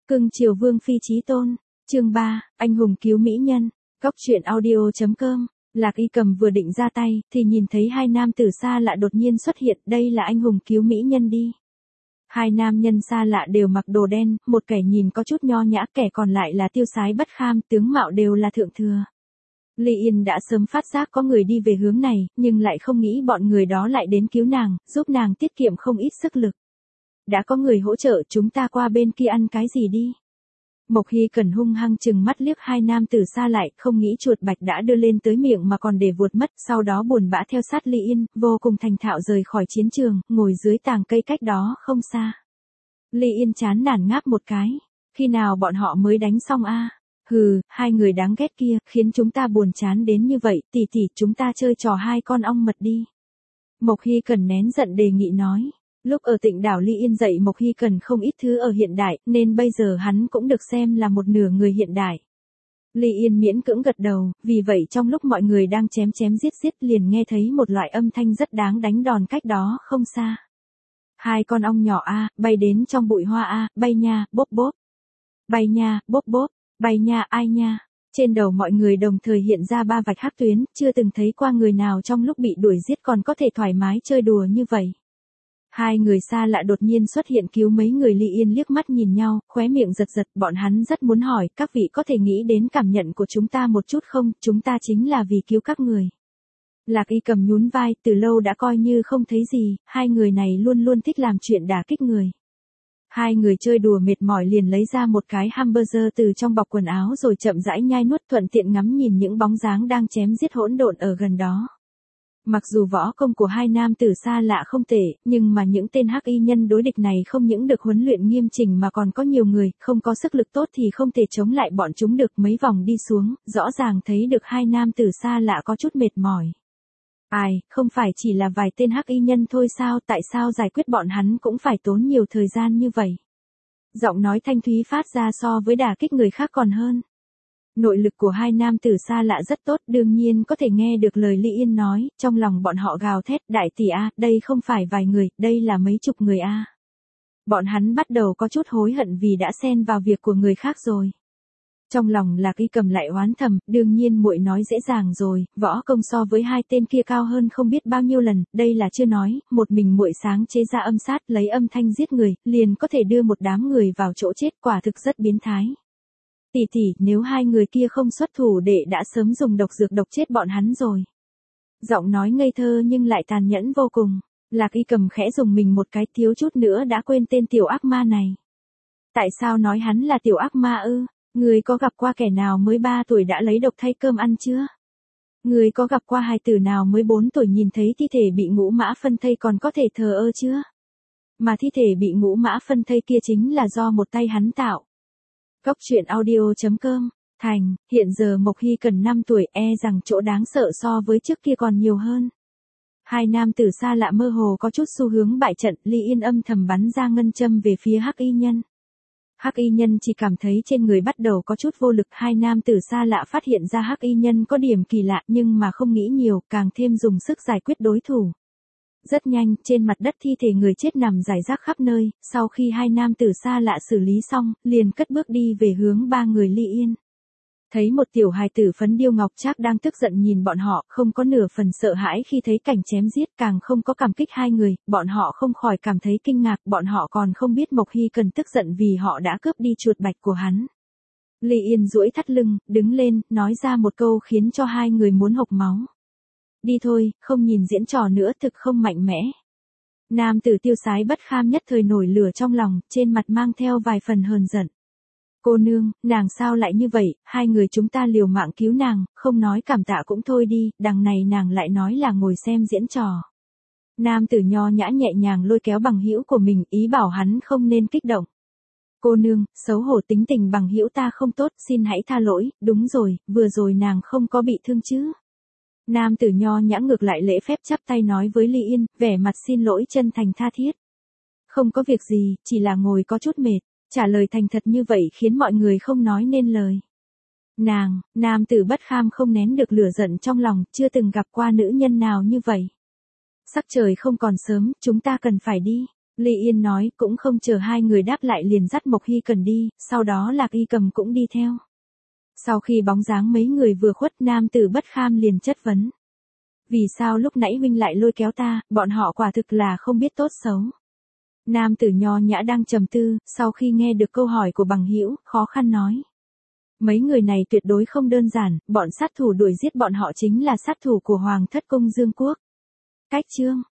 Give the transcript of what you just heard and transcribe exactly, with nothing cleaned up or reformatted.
Cưng chiều Vương phi chí tôn. Chương ba, anh hùng cứu mỹ nhân. Cóc truyện audio chấm com. Lạc Y Cầm vừa định ra tay, thì nhìn thấy hai nam tử xa lạ đột nhiên xuất hiện, đây là anh hùng cứu mỹ nhân đi. Hai nam nhân xa lạ đều mặc đồ đen, một kẻ nhìn có chút nho nhã, kẻ còn lại là tiêu sái bất kham, tướng mạo đều là thượng thừa. Ly Yên đã sớm phát giác có người đi về hướng này, nhưng lại không nghĩ bọn người đó lại đến cứu nàng, giúp nàng tiết kiệm không ít sức lực. Đã có người hỗ trợ, chúng ta qua bên kia ăn cái gì đi. Mộc Hy Cần hung hăng chừng mắt liếc hai nam tử xa lại, không nghĩ chuột bạch đã đưa lên tới miệng mà còn để vuột mất, sau đó buồn bã theo sát Ly Yên, vô cùng thành thạo rời khỏi chiến trường, ngồi dưới tàng cây cách đó không xa. Ly Yên chán nản ngáp một cái, khi nào bọn họ mới đánh xong a? Hừ, hai người đáng ghét kia, khiến chúng ta buồn chán đến như vậy, tỷ tỷ chúng ta chơi trò hai con ong mật đi. Mộc Hy Cần nén giận đề nghị nói. Lúc ở Tịnh đảo Ly Yên dạy Mộc Hy Cần không ít thứ ở hiện đại, nên bây giờ hắn cũng được xem là một nửa người hiện đại. Ly Yên miễn cưỡng gật đầu, vì vậy trong lúc mọi người đang chém chém giết giết liền nghe thấy một loại âm thanh rất đáng đánh đòn cách đó không xa. Hai con ong nhỏ a, bay đến trong bụi hoa a, bay nha, bốp bốp. Bay nha, bốp bốp, bay nha, ai nha. Trên đầu mọi người đồng thời hiện ra ba vạch hắc tuyến, chưa từng thấy qua người nào trong lúc bị đuổi giết còn có thể thoải mái chơi đùa như vậy. Hai người xa lạ đột nhiên xuất hiện cứu mấy người. Ly Yên liếc mắt nhìn nhau, khóe miệng giật giật, bọn hắn rất muốn hỏi, các vị có thể nghĩ đến cảm nhận của chúng ta một chút không, chúng ta chính là vì cứu các người. Lạc Y Cầm nhún vai, từ lâu đã coi như không thấy gì, hai người này luôn luôn thích làm chuyện đả kích người. Hai người chơi đùa mệt mỏi liền lấy ra một cái hamburger từ trong bọc quần áo rồi chậm rãi nhai nuốt, thuận tiện ngắm nhìn những bóng dáng đang chém giết hỗn độn ở gần đó. Mặc dù võ công của hai nam tử xa lạ không tệ, nhưng mà những tên hắc y nhân đối địch này không những được huấn luyện nghiêm chỉnh mà còn có nhiều người, không có sức lực tốt thì không thể chống lại bọn chúng được. Mấy vòng đi xuống, rõ ràng thấy được hai nam tử xa lạ có chút mệt mỏi. Ai, không phải chỉ là vài tên hắc y nhân thôi sao, tại sao giải quyết bọn hắn cũng phải tốn nhiều thời gian như vậy? Giọng nói thanh thúy phát ra so với đả kích người khác còn hơn. Nội lực của hai nam tử xa lạ rất tốt, đương nhiên có thể nghe được lời Ly Yên nói, trong lòng bọn họ gào thét, đại tỷ a, đây không phải vài người, đây là mấy chục người a. Bọn hắn bắt đầu có chút hối hận vì đã xen vào việc của người khác rồi. Trong lòng Lạc Y Cầm lại oán thầm, đương nhiên muội nói dễ dàng rồi, võ công so với hai tên kia cao hơn không biết bao nhiêu lần, đây là chưa nói, một mình muội sáng chế ra âm sát, lấy âm thanh giết người, liền có thể đưa một đám người vào chỗ chết, quả thực rất biến thái. Tỷ tỷ, nếu hai người kia không xuất thủ đệ đã sớm dùng độc dược độc chết bọn hắn rồi. Giọng nói ngây thơ nhưng lại tàn nhẫn vô cùng. Lạc Y Cầm khẽ dùng mình một cái, thiếu chút nữa đã quên tên tiểu ác ma này. Tại sao nói hắn là tiểu ác ma ư? Người có gặp qua kẻ nào mới ba tuổi đã lấy độc thay cơm ăn chưa? Người có gặp qua hài tử nào mới bốn tuổi nhìn thấy thi thể bị ngũ mã phân thây còn có thể thờ ơ chưa? Mà thi thể bị ngũ mã phân thây kia chính là do một tay hắn tạo. Cóc truyện audio chấm com. Thành, hiện giờ Mộc Hy Cần năm tuổi, e rằng chỗ đáng sợ so với trước kia còn nhiều hơn. Hai nam tử xa lạ mơ hồ có chút xu hướng bại trận, Ly Yên âm thầm bắn ra ngân châm về phía hắc y nhân. Hắc y nhân chỉ cảm thấy trên người bắt đầu có chút vô lực, hai nam tử xa lạ phát hiện ra hắc y nhân có điểm kỳ lạ nhưng mà không nghĩ nhiều, càng thêm dùng sức giải quyết đối thủ. Rất nhanh, trên mặt đất thi thể người chết nằm rải rác khắp nơi, sau khi hai nam tử xa lạ xử lý xong, liền cất bước đi về hướng ba người Ly Yên. Thấy một tiểu hài tử phấn điêu ngọc trác đang tức giận nhìn bọn họ, không có nửa phần sợ hãi khi thấy cảnh chém giết, càng không có cảm kích hai người, bọn họ không khỏi cảm thấy kinh ngạc, bọn họ còn không biết Mộc Hy Cần tức giận vì họ đã cướp đi chuột bạch của hắn. Ly Yên duỗi thắt lưng, đứng lên, nói ra một câu khiến cho hai người muốn hộc máu. Đi thôi, không nhìn diễn trò nữa, thực không mạnh mẽ. Nam tử tiêu sái bất kham nhất thời nổi lửa trong lòng, trên mặt mang theo vài phần hờn giận. Cô nương, nàng sao lại như vậy, hai người chúng ta liều mạng cứu nàng, không nói cảm tạ cũng thôi đi, đằng này nàng lại nói là ngồi xem diễn trò. Nam tử nho nhã nhẹ nhàng lôi kéo bằng hữu của mình, ý bảo hắn không nên kích động. Cô nương, xấu hổ, tính tình bằng hữu ta không tốt, xin hãy tha lỗi, đúng rồi, vừa rồi nàng không có bị thương chứ. Nam tử nho nhã ngược lại lễ phép chắp tay nói với Ly Yên, vẻ mặt xin lỗi chân thành tha thiết. Không có việc gì, chỉ là ngồi có chút mệt, trả lời thành thật như vậy khiến mọi người không nói nên lời. Nàng, nam tử bất kham không nén được lửa giận trong lòng, chưa từng gặp qua nữ nhân nào như vậy. Sắc trời không còn sớm, chúng ta cần phải đi. Ly Yên nói, cũng không chờ hai người đáp lại liền dắt Mộc Hy Cần đi, sau đó Lạc Y Cầm cũng đi theo. Sau khi bóng dáng mấy người vừa khuất, nam tử bất kham liền chất vấn. Vì sao lúc nãy huynh lại lôi kéo ta, bọn họ quả thực là không biết tốt xấu. Nam tử nho nhã đang trầm tư, sau khi nghe được câu hỏi của bằng hữu, khó khăn nói. Mấy người này tuyệt đối không đơn giản, bọn sát thủ đuổi giết bọn họ chính là sát thủ của Hoàng thất cung Dương Quốc. Cách chương